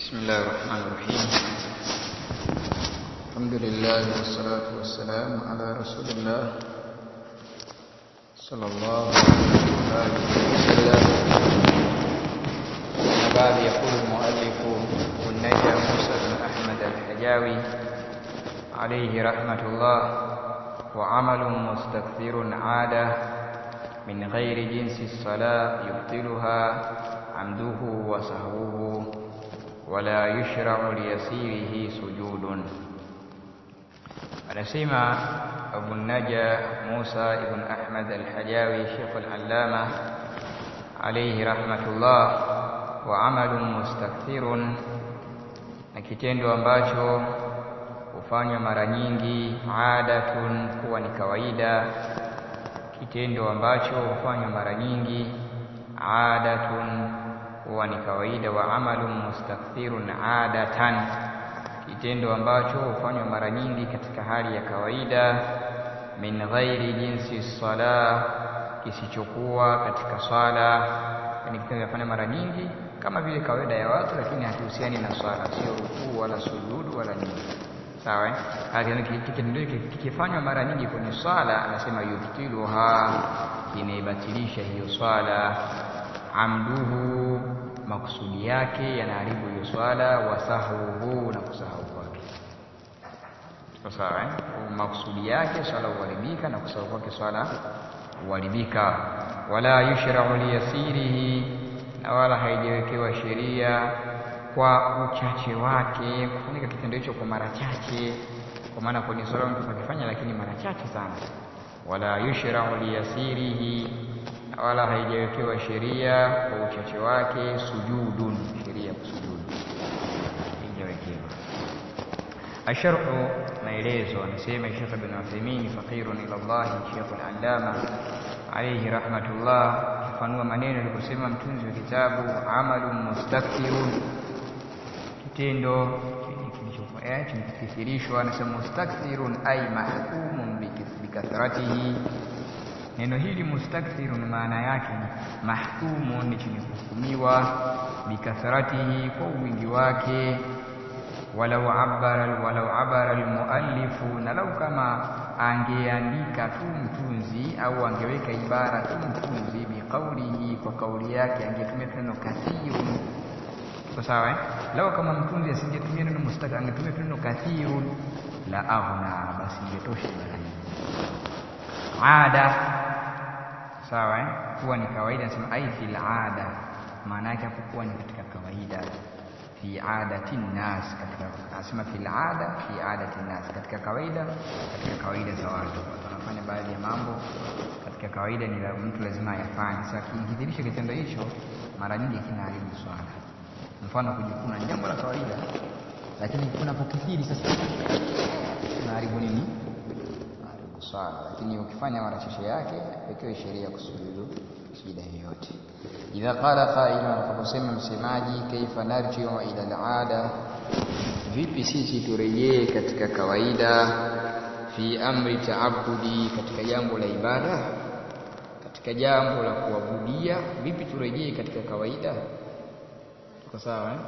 بسم الله الرحمن الرحيم. الحمد لله والصلاة والسلام على رسول الله صلى الله عليه وسلم. بعد يقول المؤلف والنجا موسى بن أحمد الحجاوي عليه رحمة الله: وعمل مستكثر عادة من غير جنس الصلاة يبطلها عمده وسهوه ولا يشرع ليسيره سجود. Anasema Abu Naja Musa ibn Ahmad al-Hajawi Sheikh al-Allama alayhi rahmatullah: wa amalun mustakthirun, na kitendo ambacho hufanywa mara nyingi, adatun, kuwa ni kawaida, kitendo ambacho hufanywa mara nyingi, adatun, huwa ni kawaida. Wa amalun mustakthirun adatan, kitendo ambacho hufanywa mara nyingi katika hali ya kawaida, min ghairi jinsi sala, kisichokuwa katika swala. Yani kitendo kinafanywa mara nyingi kama vile kawaida ya watu, lakini hakihusiani na swala, sio rukuu wala sujudu wala nini. Sawa eh? Kitendo kikifanywa mara nyingi kwenye swala, anasema yuftiluha, kinaibatilisha hiyo swala. Amduhu, makusudi yake yanaharibu hiyo swala. Wasahuhu, na kusahau kwake. Sawa eh? Makusudi yake swala huharibika, na kusahau kwake swala huharibika. Wala yushra'u liyasirihi, na wala haijawekewa sheria kwa uchache wake, kufanyika kitendo hicho kwa mara chache, kwa maana kwenye swala mtu akifanya lakini mara chache sana. Wala yushra'u liyasirihi, wala haijawekewa sheria kwa uchache wake, sujudun, sheria kusujudu haijawekewa. Asharhu, maelezo. Anasema Sheikh Ibn Uthaymeen faqirun ila Allah, Sheikh al-Allama alayhi rahmatullah, kifanua maneno aliposema mtunzi wa kitabu: amalun mustakthirun, kitendo kilichokithirishwa. Anasema mustakthirun ay mahkumun bikathratihi. Neno hili mustakthirun maana yake ni mahkumun, ni chenye kuhukumiwa, bikathratihi, kwa wingi wake. Walau abara almuallifu, na lau kama angeandika tu mtunzi au angeweka ibara tu mtunzi, biqaulihi, kwa kauli yake, angetumia neno kathirun. Kwa sawa eh? Lau kama mtunzi asingetumia neno mustakthir, angetumia neno kathirun, la aghna, basi ingetosha ibara hii. Ada, sawa eh? Kuwa ni kawaida. Nasema ai fil ada, maana yake kuwa ni katika kawaida. Fi adati nnas, katika, anasema fil ada fi adati nnas, katika kawaida, katika kawaida za watu. Wanafanya baadhi ya mambo katika kawaida, ni mtu lazima ayafanye. Sasa kikidhirisha kitendo hicho mara nyingi kinaharibu swala. Mfano kujikuna ni jambo la kawaida, lakini kunapokithiri sasa kinaharibu nini? Haribu swala. Lakini ukifanya mara chache yake, ikiwa sheria kusujudu, shida yoyote. Idha qala qailun, atakaposema msemaji: kaifa narji'u ila al-'ada, vipi sisi turejee katika kawaida, fi amri ta'abbudi, katika jambo la ibada, katika jambo la kuabudia, vipi turejee katika kawaida? Tuko sawa eh?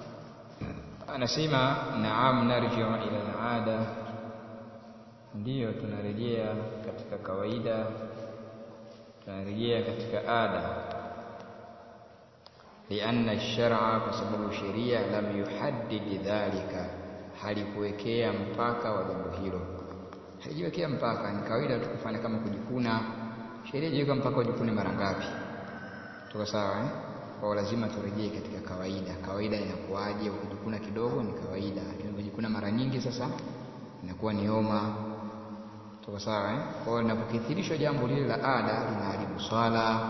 Anasema na'am narji'u ila al-'ada, ndiyo tunarejea katika kawaida, tunarejea katika ada. Lianna ash-shar'a, kwa sababu sheria, lam yuhaddid dhalika, halikuwekea mpaka wa jambo hilo, halijiwekea mpaka. Ni kawaida tu kufanya kama kujikuna, sheria haijiweka mpaka ujikune mara ngapi. Tuko sawa eh? Kwa lazima turejee katika kawaida. Kawaida inakuaje? Ukijikuna kidogo ni kawaida, lakini ukijikuna mara nyingi sasa inakuwa ni homa. Tuko sawa eh? Kwa hiyo linapokithirishwa jambo lile la ada, linaharibu swala.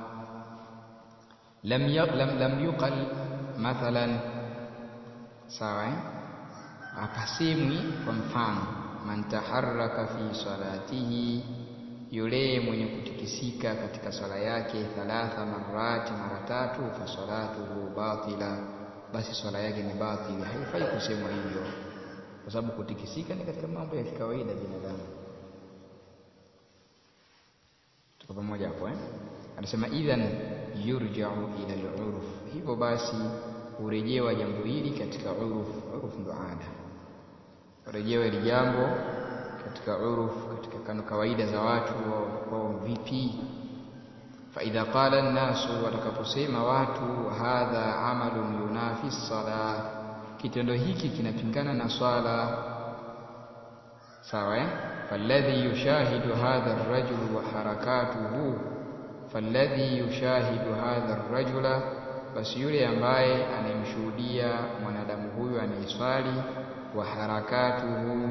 Lam yuqal mathalan, sawa eh? Apasemwi kwa mfano, man taharraka fi salatihi, yule mwenye kutikisika katika swala yake, 3 marati, mara 3, fa salatuhu batila, basi swala yake ni batili. Haifai kusemwa hivyo, kwa sababu kutikisika ni katika mambo ya kawaida binadamu. Tuko pamoja hapo eh? Anasema idhan yurja'u ila al-'urf, hivyo basi urejewa jambo hili katika uruf ndo ada. Urejewa hili jambo katika uruf, katika kawaida za watu wao vipi. Fa idha qala an-nasu, watakaposema watu, hadha amalun yunafi as-salah, kitendo hiki kinapingana na swala, sawa. Falladhi yushahidu hadha ar-rajul wa harakatuhu, falladhi yushahidu hadha ar-rajula, basi yule ambaye anemshuhudia mwanadamu huyu anayeswali, wa harakatuhu,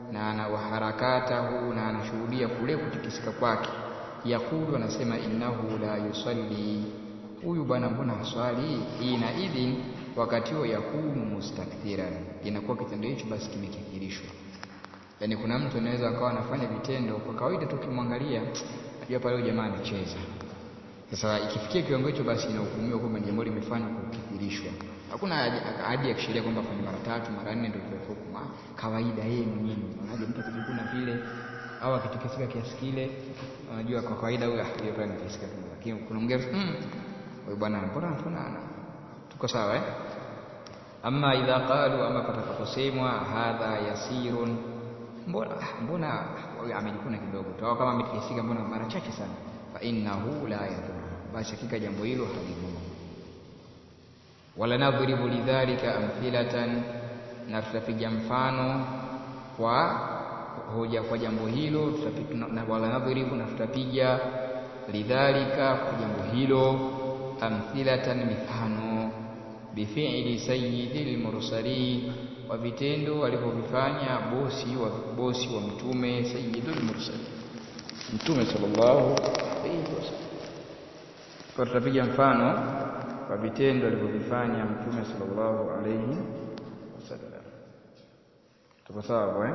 na anashuhudia kule kutikisika kwake, yakulu, anasema innahu la yusalli, huyu bwana mbona haswali. Ina idhin, wakati huo yakunu mustakthiran, inakuwa kitendo hicho basi kimekithirishwa. Yani kuna mtu anaweza akawa anafanya vitendo kwa kawaida tu, kimwangalia ajua pale jamaa anacheza. Sasa ikifikia kiwango hicho, basi inahukumiwa kwamba jambo limefanywa kwa kukithirishwa. Hakuna hadi ya kisheria kwamba afanye mara 3 mara 4 ndio tutakoma. Kawaida yeye mwenyewe unaje mtu akijikuna vile au akitikisika kiasi kile, unajua kwa kawaida huyo pale anatikisika tu, lakini kuna mwingine huyo bwana mbona tunaana, tuko sawa Amma idha qalu, ama patakaposemwa hadha yasirun, mbona amejikuna kidogo tu, au kama ametikisika mbona mara chache sana, fa innahu la yadhur, basi hakika jambo hilo halidhuru. Wala nadhribu lidhalika amthilatan, na tutapiga mfano kwa hoja kwa jambo hilo, wala nadhribu, na tutapiga lidhalika kwa jambo hilo, amthilatan, mifano, bifi'li sayyidil mursalin, wa vitendo walivyofanya bosi wa mtume, sayyidul mursalin, mtume sallallahu alayhi wasallam. Kwa tutapiga mfano kwa vitendo alivyofanya mtume sallallahu alayhi wasallam. Tuko sawa bwana?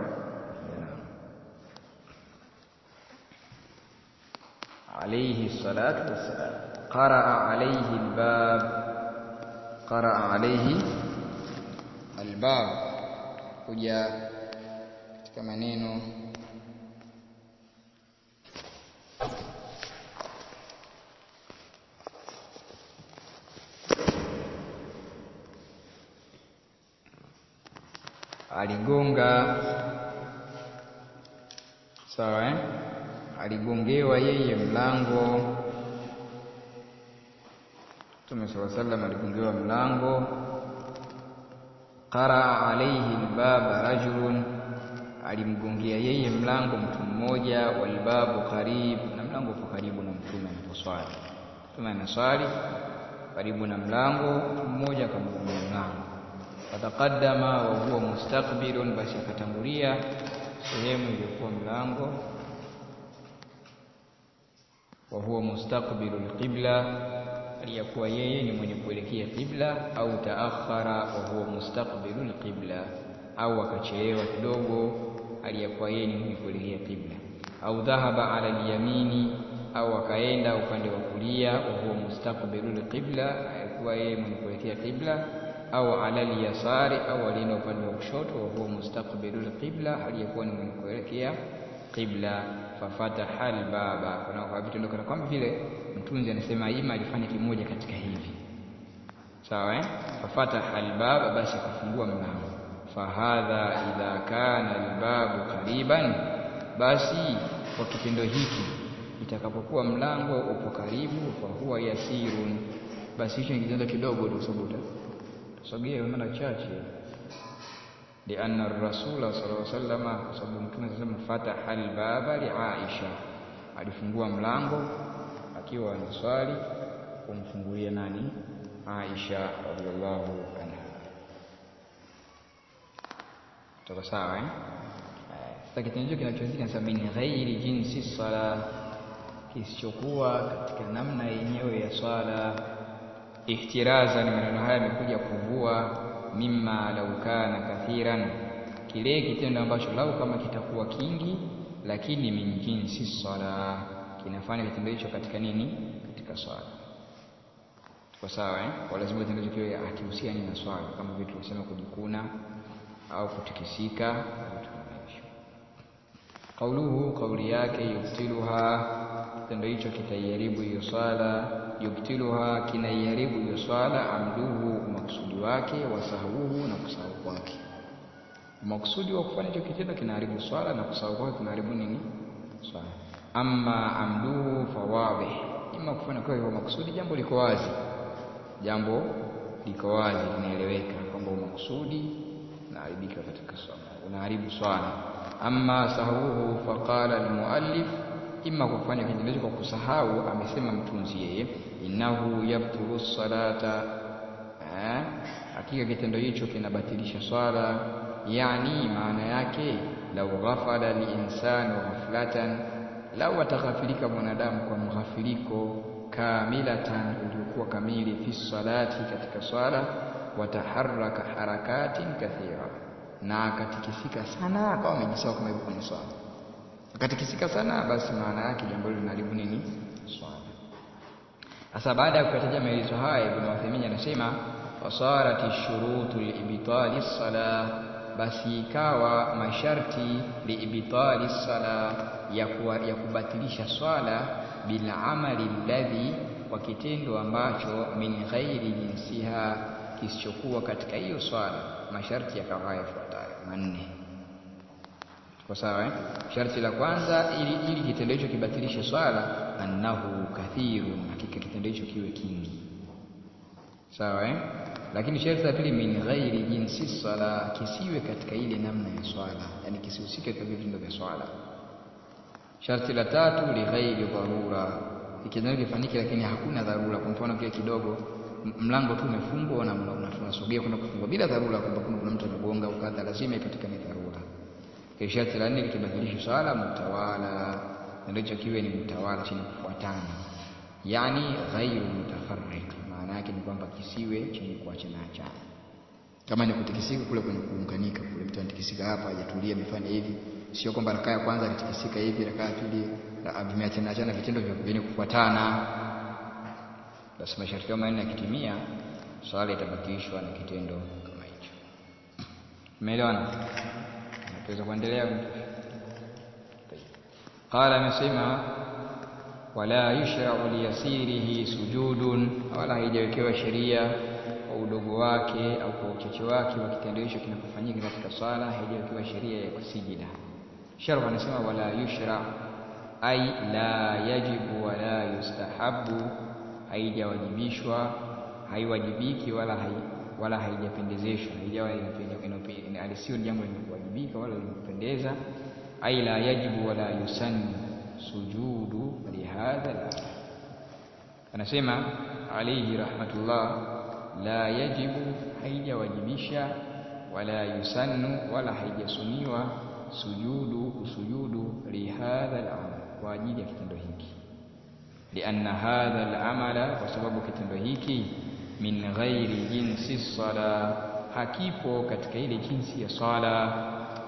Alayhi salatu wassalam. Qaraa alayhi albab, qaraa alayhi albab, kuja katika maneno aligonga, sawa aligongewa yeye mlango. Mtume sallallahu alayhi wasallam aligongewa mlango. Qaraa alayhi albaba rajulun, alimgongea yeye mlango mtu mmoja. Walbabu qarib, na mlango uko karibu na mtume anaposwali. Mtume anaswali karibu na mlango, mtu mmoja akamgongea mlango. Fataqaddama wa huwa mustaqbilun, basi akatangulia sehemu iliyokuwa mlango. Wa huwa mustaqbilul qibla, aliyakuwa yeye ni mwenye kuelekea qibla. Au taakhara wa huwa mustaqbilul qibla, au akachelewa kidogo aliyakuwa yeye ni mwenye kuelekea qibla. Au dhahaba ala al-yamini, au akaenda upande wa kulia. Wa huwa mustaqbilul qibla, alikuwa yeye mwenye kuelekea qibla. Au ala al-yasari, au alienda upande wa kushoto. Wa huwa mustaqbilul qibla, aliyekuwa ni mwenye kuelekea qibla. Fafataha al-baba, kuna vitendo kana kwamba vile mtunzi anasema ima alifanya kimoja katika hivi, sawa Fafataha al-baba, basi akafungua mlango. Fahadha idha kana al-babu qariban, basi kwa kitendo hiki itakapokuwa mlango upo karibu. Fa huwa yasirun, basi hicho ni kitendo kidogo tu, sabuta tusogee mara chache. Lianna ar-rasul sallallahu alayhi wasallam, kwa sababu mtume anasema fataha al-baba li Aisha, alifungua mlango akiwa anaswali kumfungulia nani? Aisha radhiallahu anha. Tuko sawa Sasa kitendo hicho kinachozika sasa min ghairi jinsi sala, kisichokuwa katika namna yenyewe ya swala. Ihtiraza, ni maneno haya yamekuja kuvua mimma law kana kathiran, kile kitendo ambacho lau kama kitakuwa kingi, lakini min jinsi sala, kinafanya kitendo hicho katika nini? Katika swala. Tuko sawa Kwa lazima kitendo hicho kiwe akihusiana na swala, kama vitu tunasema kujikuna au kutikisika, vitu kama hivyo. Qauluhu, qawli yake, yubtiluha, kitendo hicho kitaiharibu hiyo swala. Yubtiluha, kinaiharibu hiyo swala. Amduhu, maksudi wake, wasahuhu, na kusahau kwake. Maksudi wa kufanya hicho kitendo kinaharibu swala, na kusahau kwake kunaharibu nini? Swala. Amma amduhu fawadih, ima kufanya kwa hiyo maksudi, jambo liko wazi, linaeleweka kwamba maksudi unaharibika katika swala, unaharibu swala. Amma sahuhu faqala almuallif, ima kufanya kitendo hicho kwa kusahau, amesema mtunzi yeye, innahu yabtulu salata, hakika kitendo hicho kinabatilisha swala. Yani maana yake, law ghafala linsanu ghaflatan, lau ataghafilika mwanadamu kwa mghafiliko, kamilatan, uliokuwa kamili, fi salati, katika swala, wataharraka harakatin kathira, na akatikisika sana, kama amejisahau kama hivyo kwenye swala, akatikisika sana, basi maana yake jambo hilo linaharibu nini? Swala. Sasa baada ya kutaja maelezo haya, Ibn Uthaymeen anasema wasarati shurutu liibtali salah, basi ikawa masharti liibtali salah, ya kubatilisha swala, bila amali alladhi, kwa kitendo ambacho, min ghairi jinsiha, kisichokuwa katika hiyo swala. Masharti yakawa yafuatayo manne. Kwa sawa Sharti la kwanza, ili kitendo hicho kibatilishe swala, annahu kathirun, hakika kitendo hicho kiwe kingi. Sawa Lakini sharti la pili, min ghairi jinsi swala, kisiwe katika ile namna ya swala, yani kisihusike katika vitendo vya swala. Sharti la tatu, li ghairi dharura, kitendo kifanyike lakini hakuna dharura. Kwa mfano kile kidogo, mlango tu umefungwa na unasogea kwenda kufungua bila dharura, kwamba kuna mtu amegonga au kadha, lazima ipatikane dharura. Sharti la nne, likibadilisha swala, mutawala, ndio kiwe ni mutawala, chenye kufuatana, yani ghairu mutafarriq, maana yake ni kwamba kisiwe chenye kuachana achana. Kama ni kutikisika kule kwenye kuunganika kule, mtu anatikisika hapa hajatulia, amefanya hivi, sio kwamba rakaa ya kwanza alitikisika hivi, rakaa ya pili vimeachana achana, vitendo vyenye kufuatana. Basi masharti kama haya yakitimia, swala itabatilishwa na kitendo kama hicho. Umeelewana? Tunaweza kuendelea. Qala, amesema wala yushra'u liyasirihi sujudun, wala haijawekewa sheria kwa udogo wake au kwa uchache wake wa kitendo hicho kinapofanyika katika swala, haijawekewa sheria ya kusijida. Sharh anasema wala yushra' ay la yajibu wala yustahabu, haijawajibishwa, haiwajibiki, wala haijapendezeshwa, haijawa alisiyo jambo lenye kuwajibika wala lenye kupendeza. Ay la yajibu wala yusannu sujudu lihadha. Anasema alayhi rahmatullah, la yajibu, haijawajibisha, wala yusannu, wala haijasuniwa, kusujudu lihadha al-amal, kwa ajili ya kitendo hiki. Lianna hadha al-amala, kwa sababu kitendo hiki, min ghairi jinsi sala, hakipo katika ile jinsi ya sala.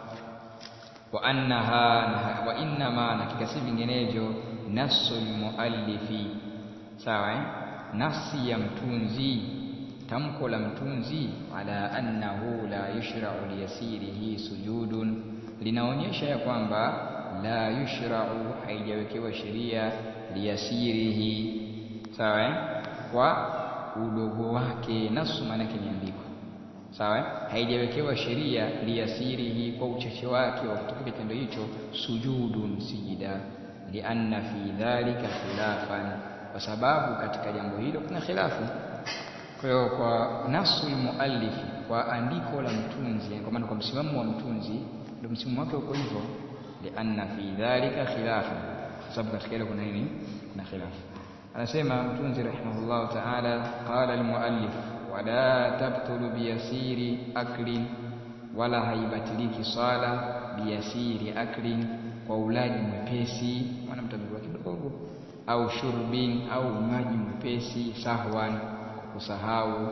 Wa innama, na kikasi vinginejo, nasul muallifi, sawa nafsi ya mtunzi, tamko la mtunzi, ala annahu la yushra'u liyasirihi sujudun, linaonyesha ya kwamba la yushra'u, haijawekewa sheria, liyasirihi, sawa kwa udogo wake. Nasu maana yake ni andiko, sawa haijawekewa sheria, liyasirihi, kwa uchache wake wa kutoka kitendo hicho, sujudun, sijida. Lianna fi dhalika khilafan, kwa sababu katika jambo hilo kuna khilafu. Kwa hiyo kwa nasul muallifi, kwa andiko la mtunzi, kwa maana kwa msimamo wa mtunzi, ndio msimamo wake uko hivyo. Lianna fi dhalika khilafan, kwa sababu katika hilo kuna nini? Kuna khilafu. Anasema mtunzi rahimahullah ta'ala, qala almuallif wala tabtulu biyasiri aklin, wala haibatiliki sala biyasiri aklin, kwa ulaji mwepesi, maana mtu amekula kidogo, au shurbin, au unywaji mwepesi, sahwan, kwa kusahau,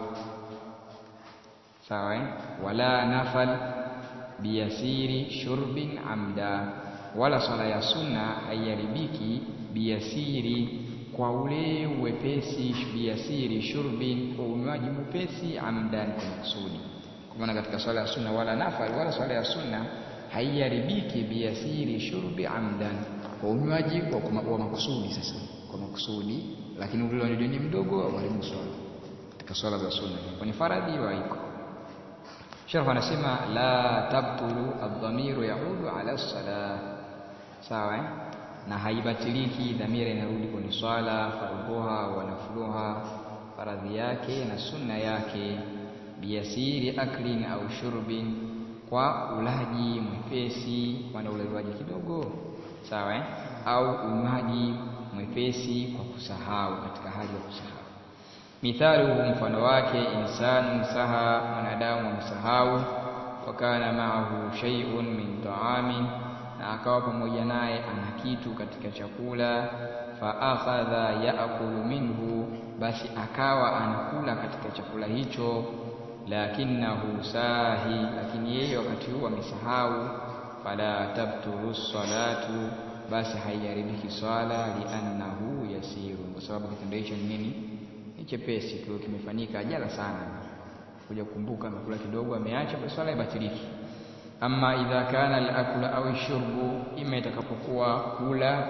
sawa wala nafal biyasiri shurbin amda, wala sala ya sunna haiharibiki biyasiri, kwa ule uwepesi, biyasiri shurbin, kwa unywaji mwepesi, amdan, kwa maksudi. Kwa maana katika swala ya sunna, wala nafal, wala swala ya sunna haiharibiki biyasiri shurbi amdan, kwa unywaji wa makusudi. Sasa kwa makusudi, lakini ule unywaji ni mdogo au haribu swala katika swala za sunna, kwa ni faradhi wa iko. Sharh anasema la tabtulu adh-dhamiru yaudu ala as-salah, sawa na haibatiliki dhamira inarudi kwenye swala, fardhuha wa nafluha, faradhi yake na sunna yake, biyasiri aklin au shurbin, kwa ulaji mwepesi, kwa ulaji kidogo, sawa au unywaji mwepesi kwa kusahau, katika hali ya kusahau. Mithaluhu, mfano wake, insanu saha, mwanadamu amesahau, wa kana ma'ahu shay'un min ta'amin, na akawa pamoja naye ana kitu katika chakula, fa akhadha ya'kulu minhu, basi akawa anakula katika chakula hicho, lakinahu sahi, lakini yeye wakati huo amesahau, fala tabtulu salatu, basi haiharibiki swala, li'annahu yasirun, kwa sababu kitendo hicho ni nini? Ni chepesi, kwa kimefanyika ajala sana, kuja kukumbuka amekula kidogo ameacha, basi swala ibatiliki. Amma idha kana al-aklu au shurbu, ima itakapokuwa kula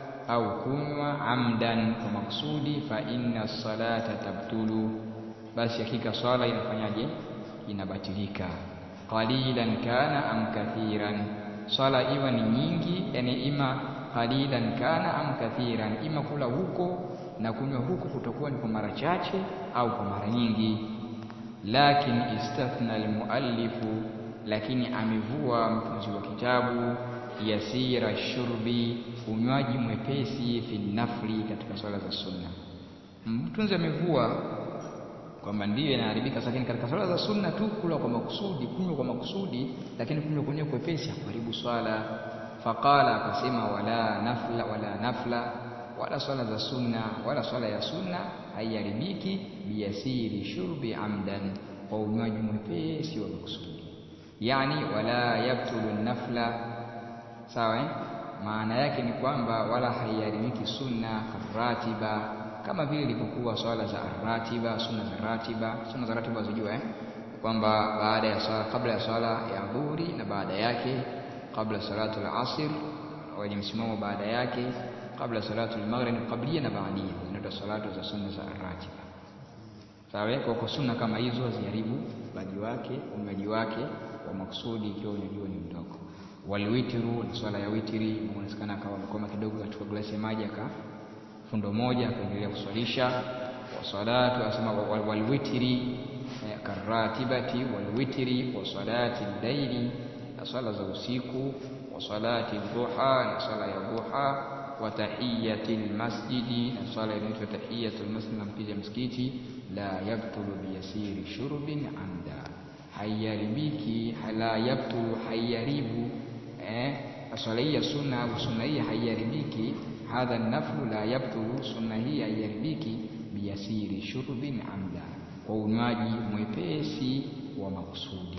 au kunywa amdan, kwa maksudi, fa inna salata tabtulu, basi hakika swala inafanyaje? Inabatilika. Qalilan kana am kathiran, swala iwa ni nyingi, yani ima qalilan kana am kathiran, ima kula huko na kunywa huko kutakuwa ni kwa mara chache au kwa mara nyingi. Lakin istathna al-muallifu, lakini amevua mtunzi wa kitabu, yasira shurbi, unywaji mwepesi, fi nafli, katika swala za sunna. Mtunzi amevua kwamba ndiyo inaharibika, lakini katika swala za sunna tu kula kwa makusudi, kunywa kwa makusudi, lakini kunywa kwenyewe kwepesi hakuharibu swala. Faqala, akasema, wala nafla, wala swala za sunna, wala swala ya sunna haiharibiki biyasiri shurbi amdan, kwa unywaji mwepesi wa makusudi. Yani wala yabtulu nafla, sawa maana yake ni kwamba wala haiharibiki sunna karatiba, kama vile ilivyokuwa swala za ratiba, sunna za ratiba. Sunna za ratiba unajua kwamba baada ya swala, kabla ya swala ya dhuhuri na baada yake, kabla salatu al-asr wenye msimamo baada yake, kabla salatu al-maghrib, qabliya na baadia, zinaitwa salatu za sunna za ratiba. Sawa, kwa sunna kama hizo ziharibu ulaji wake, unywaji wake wa maksudi, ikiwa unywaji ni mdogo. Walwitru, ni swala ya witri, inaonekana akawa amekoma kidogo katika glasi ya maji fundo moja akaendelea kuswalisha. Wa salatu, asema walwitri karatibati, walwitri wa salati al-layli, na swala za usiku, wa salati dhuha, na swala ya dhuha, wa tahiyatil masjidi, na swala inaitwa tahiyatul masjid, na mpiga msikiti. La yabtulu biyasiri shurbin amda, haiharibiki, la yabtulu, haiharibu swala hii ya sunna au sunna hii haiharibiki, hadha naflu la yabtulu, sunna hii haiharibiki biyasiri shurbin amda, kwa unywaji mwepesi wa makusudi.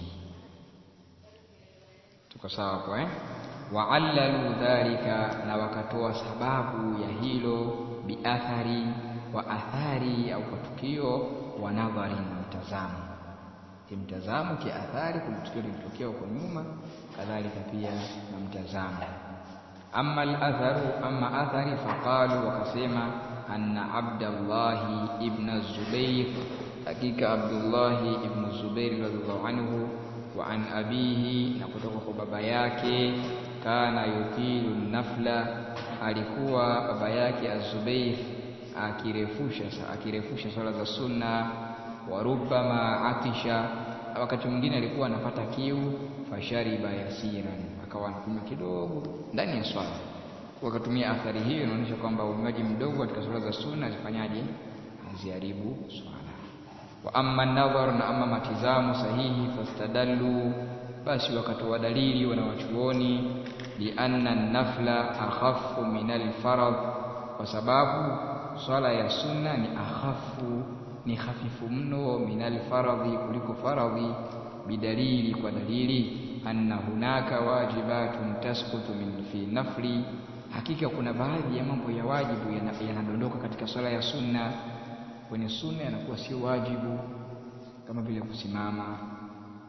Tuko sawa hapo Wa'allalu dhalika, na wakatoa sababu ya hilo, biathari, wa athari, au kwa tukio, wa nadhari, na mtazamo. Kimtazamo, kiathari, kuna tukio lilitokea huko nyuma, kadhalika pia na mtazamo. Amma al-atharu, amma athari, faqalu, wakasema, anna Abdullah ibn Zubair, hakika Abdullah ibn Zubair radhiallahu anhu, wa an abihi, na kutoka kwa baba yake, kana yutilu nafla, alikuwa baba yake Az-Zubair akirefusha swala za sunna. Wa rubbama atisha, wakati mwingine alikuwa anapata kiu, fashariba yasiran, akawa anakunywa kidogo ndani ya swala. Wakatumia athari hiyo, inaonyesha kwamba unywaji mdogo katika swala za sunna zifanyaje? Haziharibu swala. Wa amma nadhar, na amma matizamu sahihi, fastadallu, basi wakatoa dalili wanawachuoni, bi anna an-nafla akhaffu min al-farad, kwa sababu swala ya sunna ni akhafu, ni hafifu mno, min al-faradhi, kuliko faradhi, bidalili, kwa dalili, anna hunaka wajibatun tasqutu min fi nafli, hakika kuna baadhi ya mambo ya wajibu yanadondoka katika swala ya sunna. Kwenye sunna yanakuwa sio wajibu, kama vile kusimama,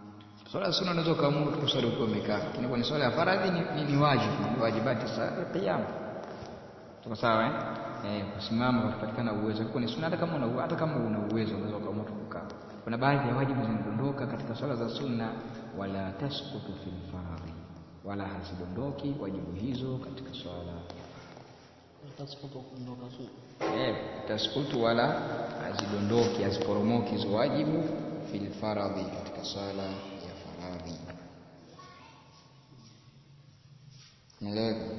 Swala sunna unaweza kaamuru kuswali ukiwa umekaa. Lakini kwa swala ya faradhi ni wajibu, ni wajibati sala qiyam. Tuko sawa kusimama kupatikana uwezo. Kwa ni sunna hata kama una uwezo unaweza kaamuru kukaa. Kuna baadhi ya wajibu zinadondoka katika swala za sunna wala tasqutu fil faradhi. Wala hazidondoki wajibu hizo katika swala. Tasqutu kuondoka sunna. Tasqutu wala hazidondoki haziporomoki hizo wajibu fil faradhi katika swala ya faradhi. Naelewa.